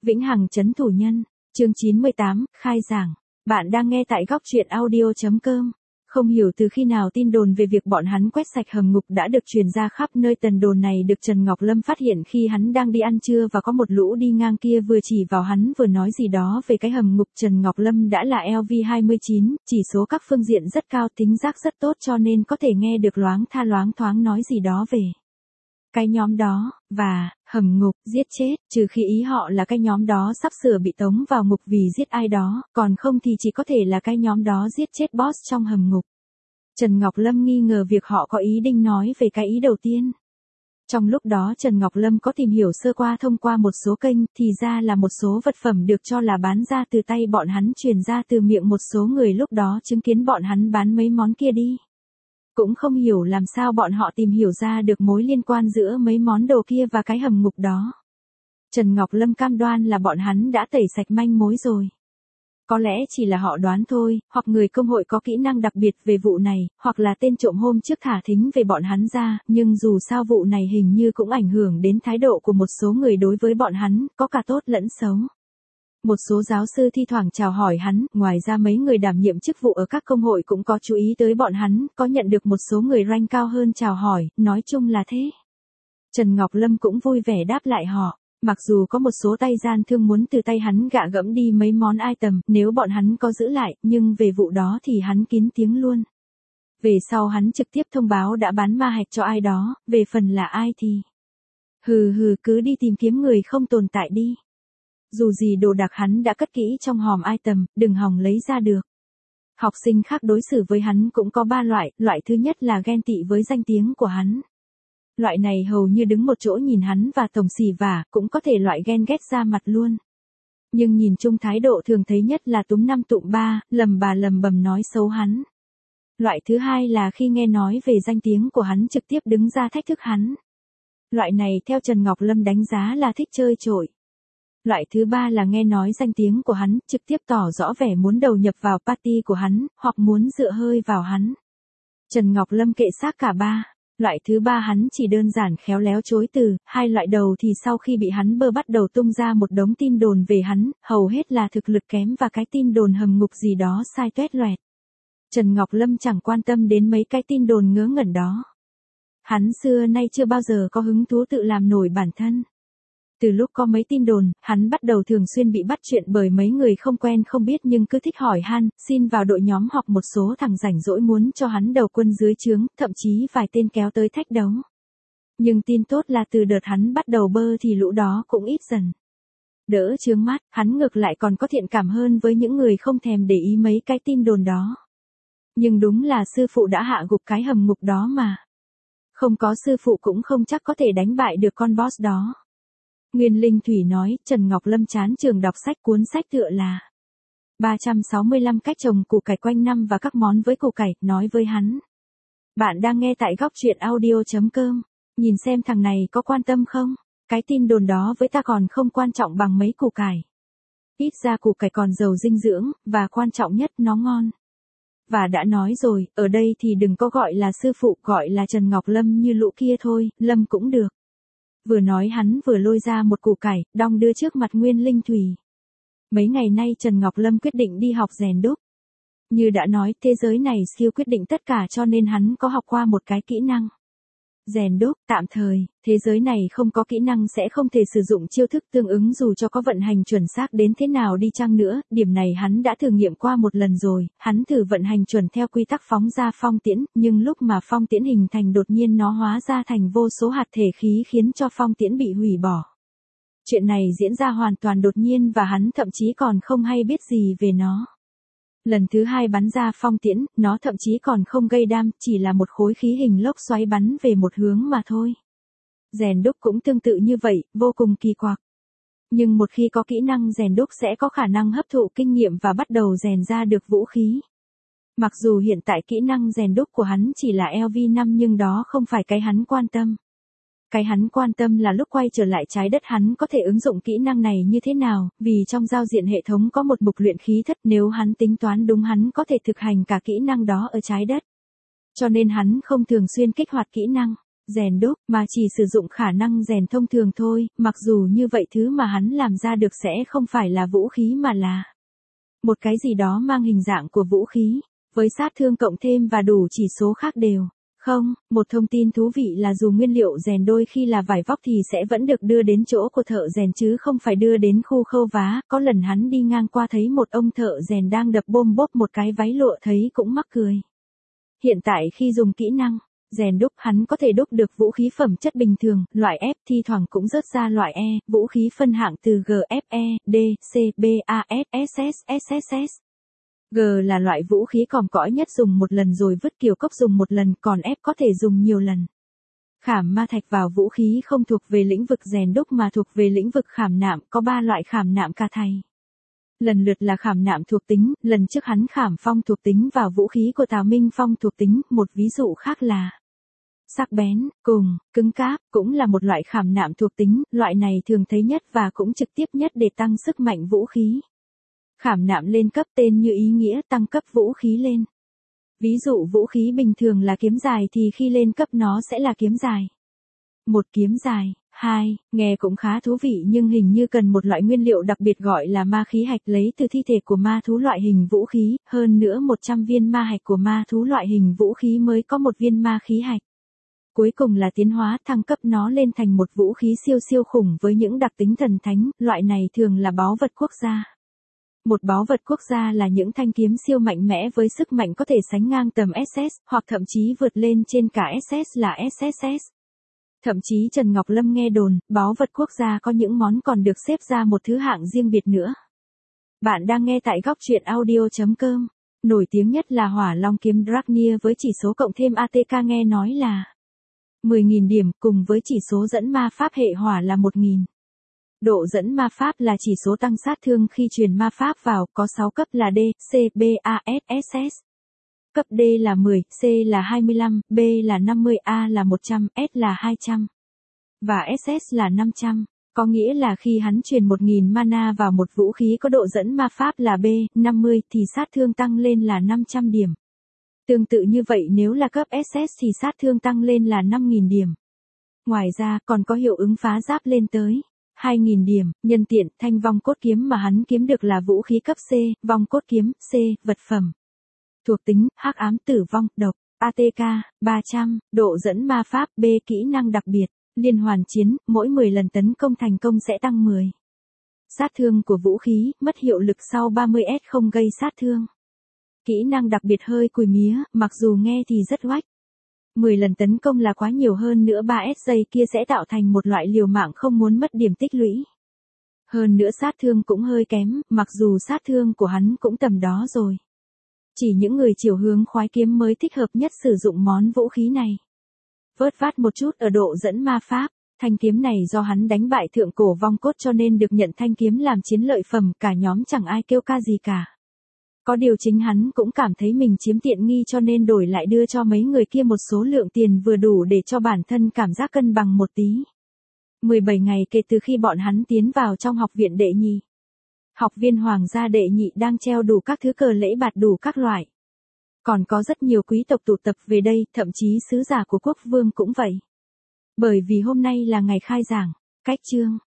Vĩnh hằng trấn thủ nhân, chương 98, khai giảng. Bạn đang nghe tại góc truyện audio.com. Không hiểu từ khi nào tin đồn về việc bọn hắn quét sạch hầm ngục đã được truyền ra khắp nơi. Tần đồn này được Trần Ngọc Lâm phát hiện khi hắn đang đi ăn trưa và có một lũ đi ngang kia vừa chỉ vào hắn vừa nói gì đó về cái hầm ngục. Trần Ngọc Lâm đã là LV29, chỉ số các phương diện rất cao, tính giác rất tốt cho nên có thể nghe được loáng thoáng nói gì đó về cái nhóm đó, và hầm ngục, giết chết, trừ khi ý họ là cái nhóm đó sắp sửa bị tống vào ngục vì giết ai đó, còn không thì chỉ có thể là cái nhóm đó giết chết boss trong hầm ngục. Trần Ngọc Lâm nghi ngờ việc họ có ý định nói về cái ý đầu tiên. Trong lúc đó Trần Ngọc Lâm có tìm hiểu sơ qua thông qua một số kênh, thì ra là một số vật phẩm được cho là bán ra từ tay bọn hắn truyền ra từ miệng một số người lúc đó chứng kiến bọn hắn bán mấy món kia đi. Cũng không hiểu làm sao bọn họ tìm hiểu ra được mối liên quan giữa mấy món đồ kia và cái hầm ngục đó. Trần Ngọc Lâm cam đoan là bọn hắn đã tẩy sạch manh mối rồi. Có lẽ chỉ là họ đoán thôi, hoặc người công hội có kỹ năng đặc biệt về vụ này, hoặc là tên trộm hôm trước thả thính về bọn hắn ra, nhưng dù sao vụ này hình như cũng ảnh hưởng đến thái độ của một số người đối với bọn hắn, có cả tốt lẫn xấu. Một số giáo sư thi thoảng chào hỏi hắn, ngoài ra mấy người đảm nhiệm chức vụ ở các công hội cũng có chú ý tới bọn hắn, có nhận được một số người rank cao hơn chào hỏi, nói chung là thế. Trần Ngọc Lâm cũng vui vẻ đáp lại họ, mặc dù có một số tay gian thương muốn từ tay hắn gạ gẫm đi mấy món item, nếu bọn hắn có giữ lại, nhưng về vụ đó thì hắn kín tiếng luôn. Về sau hắn trực tiếp thông báo đã bán ma hạch cho ai đó, về phần là ai thì cứ đi tìm kiếm người không tồn tại đi. Dù gì đồ đạc hắn đã cất kỹ trong hòm item, đừng hòng lấy ra được. Học sinh khác đối xử với hắn cũng có 3 loại, loại thứ nhất là ghen tị với danh tiếng của hắn. Loại này hầu như đứng một chỗ nhìn hắn và tổng xỉ vả, cũng có thể loại ghen ghét ra mặt luôn. Nhưng nhìn chung thái độ thường thấy nhất là túm 5 tụm 3, lầm bầm nói xấu hắn. Loại thứ hai là khi nghe nói về danh tiếng của hắn trực tiếp đứng ra thách thức hắn. Loại này theo Trần Ngọc Lâm đánh giá là thích chơi trội. Loại thứ ba là nghe nói danh tiếng của hắn, trực tiếp tỏ rõ vẻ muốn đầu nhập vào party của hắn, hoặc muốn dựa hơi vào hắn. Trần Ngọc Lâm kệ xác cả ba. Loại thứ ba hắn chỉ đơn giản khéo léo chối từ, hai loại đầu thì sau khi bị hắn bắt đầu tung ra một đống tin đồn về hắn, hầu hết là thực lực kém và cái tin đồn hầm ngục gì đó sai tuét loẹt. Trần Ngọc Lâm chẳng quan tâm đến mấy cái tin đồn ngớ ngẩn đó. Hắn xưa nay chưa bao giờ có hứng thú tự làm nổi bản thân. Từ lúc có mấy tin đồn, hắn bắt đầu thường xuyên bị bắt chuyện bởi mấy người không quen không biết nhưng cứ thích hỏi han, xin vào đội nhóm hoặc một số thằng rảnh rỗi muốn cho hắn đầu quân dưới trướng, thậm chí vài tên kéo tới thách đấu. Nhưng tin tốt là từ đợt hắn bắt đầu bơ thì lũ đó cũng ít dần. Đỡ chướng mắt, hắn ngược lại còn có thiện cảm hơn với những người không thèm để ý mấy cái tin đồn đó. Nhưng đúng là sư phụ đã hạ gục cái hầm ngục đó mà. Không có sư phụ cũng không chắc có thể đánh bại được con boss đó. Nguyên Linh Thủy nói, Trần Ngọc Lâm chán trường đọc sách, cuốn sách tựa là 365 cách trồng củ cải quanh năm và các món với củ cải, nói với hắn. Bạn đang nghe tại góc truyện audio.com, nhìn xem thằng này có quan tâm không? Cái tin đồn đó với ta còn không quan trọng bằng mấy củ cải. Ít ra củ cải còn giàu dinh dưỡng, và quan trọng nhất nó ngon. Và đã nói rồi, ở đây thì đừng có gọi là sư phụ, gọi là Trần Ngọc Lâm như lũ kia thôi, Lâm cũng được. Vừa nói hắn vừa lôi ra một củ cải, đong đưa trước mặt Nguyên Linh Thủy. Mấy ngày nay Trần Ngọc Lâm quyết định đi học rèn đúc. Như đã nói, thế giới này skill quyết định tất cả cho nên hắn có học qua một cái kỹ năng. Rèn đúc, tạm thời, thế giới này không có kỹ năng sẽ không thể sử dụng chiêu thức tương ứng dù cho có vận hành chuẩn xác đến thế nào đi chăng nữa, điểm này hắn đã thử nghiệm qua một lần rồi, hắn thử vận hành chuẩn theo quy tắc phóng ra phong tiễn, nhưng lúc mà phong tiễn hình thành đột nhiên nó hóa ra thành vô số hạt thể khí khiến cho phong tiễn bị hủy bỏ. Chuyện này diễn ra hoàn toàn đột nhiên và hắn thậm chí còn không hay biết gì về nó. Lần thứ hai bắn ra phong tiễn, nó thậm chí còn không gây đam, chỉ là một khối khí hình lốc xoáy bắn về một hướng mà thôi. Rèn đúc cũng tương tự như vậy, vô cùng kỳ quặc. Nhưng một khi có kỹ năng rèn đúc sẽ có khả năng hấp thụ kinh nghiệm và bắt đầu rèn ra được vũ khí. Mặc dù hiện tại kỹ năng rèn đúc của hắn chỉ là LV5 nhưng đó không phải cái hắn quan tâm. Cái hắn quan tâm là lúc quay trở lại trái đất hắn có thể ứng dụng kỹ năng này như thế nào, vì trong giao diện hệ thống có một mục luyện khí thất, nếu hắn tính toán đúng hắn có thể thực hành cả kỹ năng đó ở trái đất. Cho nên hắn không thường xuyên kích hoạt kỹ năng. rèn đúc, mà chỉ sử dụng khả năng rèn thông thường thôi, mặc dù như vậy thứ mà hắn làm ra được sẽ không phải là vũ khí mà là một cái gì đó mang hình dạng của vũ khí, với sát thương cộng thêm và đủ chỉ số khác đều. Không, một thông tin thú vị là dù nguyên liệu rèn đôi khi là vải vóc thì sẽ vẫn được đưa đến chỗ của thợ rèn chứ không phải đưa đến khu khâu vá. Có lần hắn đi ngang qua thấy một ông thợ rèn đang đập bôm bốp một cái váy lụa thấy cũng mắc cười. Hiện tại khi dùng kỹ năng rèn đúc hắn có thể đúc được vũ khí phẩm chất bình thường, loại F thi thoảng cũng rớt ra loại E, vũ khí phân hạng từ G, F, E, D, C, B, A, S, SS, SSS. G là loại vũ khí còm cõi nhất dùng một lần rồi vứt kiều cốc dùng một lần, còn F có thể dùng nhiều lần. Khảm ma thạch vào vũ khí không thuộc về lĩnh vực rèn đúc mà thuộc về lĩnh vực khảm nạm, có 3 loại khảm nạm ca thay. Lần lượt là khảm nạm thuộc tính, lần trước hắn khảm phong thuộc tính vào vũ khí của Tào Minh Phong thuộc tính, một ví dụ khác là sắc bén, cùng, cứng cáp, cũng là một loại khảm nạm thuộc tính, loại này thường thấy nhất và cũng trực tiếp nhất để tăng sức mạnh vũ khí. Khảm nạm lên cấp tên như ý nghĩa tăng cấp vũ khí lên. Ví dụ vũ khí bình thường là kiếm dài thì khi lên cấp nó sẽ là kiếm dài. Một kiếm dài. 2. Nghe cũng khá thú vị nhưng hình như cần một loại nguyên liệu đặc biệt gọi là ma khí hạch lấy từ thi thể của ma thú loại hình vũ khí, hơn nữa 100 viên ma hạch của ma thú loại hình vũ khí mới có một viên ma khí hạch. Cuối cùng là tiến hóa thăng cấp nó lên thành một vũ khí siêu siêu khủng với những đặc tính thần thánh, loại này thường là báu vật quốc gia. Một báu vật quốc gia là những thanh kiếm siêu mạnh mẽ với sức mạnh có thể sánh ngang tầm SS, hoặc thậm chí vượt lên trên cả SS là SSS. Thậm chí Trần Ngọc Lâm nghe đồn, báu vật quốc gia có những món còn được xếp ra một thứ hạng riêng biệt nữa. Bạn đang nghe tại góc truyện audio.com. Nổi tiếng nhất là Hỏa Long kiếm Dragnir với chỉ số cộng thêm ATK nghe nói là 10.000 điểm cùng với chỉ số dẫn ma pháp hệ hỏa là 1.000. Độ dẫn ma pháp là chỉ số tăng sát thương khi truyền ma pháp vào, có 6 cấp là D, C, B, A, S, SS. Cấp D là 10, C là 25, B là 50, A là 100, S là 200. Và SS là 500. Có nghĩa là khi hắn truyền 1.000 mana vào một vũ khí có độ dẫn ma pháp là B, 50 thì sát thương tăng lên là 500 điểm. Tương tự như vậy nếu là cấp SS thì sát thương tăng lên là 5.000 điểm. Ngoài ra còn có hiệu ứng phá giáp lên tới 2.000 điểm, nhân tiện, thanh vong cốt kiếm mà hắn kiếm được là vũ khí cấp C, vong cốt kiếm, C, vật phẩm. Thuộc tính, hắc ám tử vong, độc, ATK, 300, độ dẫn ma pháp, B kỹ năng đặc biệt, liên hoàn chiến, mỗi 10 lần tấn công thành công sẽ tăng 10. Sát thương của vũ khí, mất hiệu lực sau 30S không gây sát thương. Kỹ năng đặc biệt hơi cùi mía, mặc dù nghe thì rất oách. 10 lần tấn công là quá nhiều hơn nữa 3S giây kia sẽ tạo thành một loại liều mạng không muốn mất điểm tích lũy. Hơn nữa sát thương cũng hơi kém, mặc dù sát thương của hắn cũng tầm đó rồi. Chỉ những người chiều hướng khoái kiếm mới thích hợp nhất sử dụng món vũ khí này. Vớt vát một chút ở độ dẫn ma pháp, thanh kiếm này do hắn đánh bại thượng cổ vong cốt cho nên được nhận thanh kiếm làm chiến lợi phẩm, cả nhóm chẳng ai kêu ca gì cả. Có điều chính hắn cũng cảm thấy mình chiếm tiện nghi cho nên đổi lại đưa cho mấy người kia một số lượng tiền vừa đủ để cho bản thân cảm giác cân bằng một tí. 17 ngày kể từ khi bọn hắn tiến vào trong học viện đệ nhị. Học viên hoàng gia đệ nhị đang treo đủ các thứ cờ lễ bạt đủ các loại. Còn có rất nhiều quý tộc tụ tập về đây, thậm chí sứ giả của quốc vương cũng vậy. Bởi vì hôm nay là ngày khai giảng, cách chương.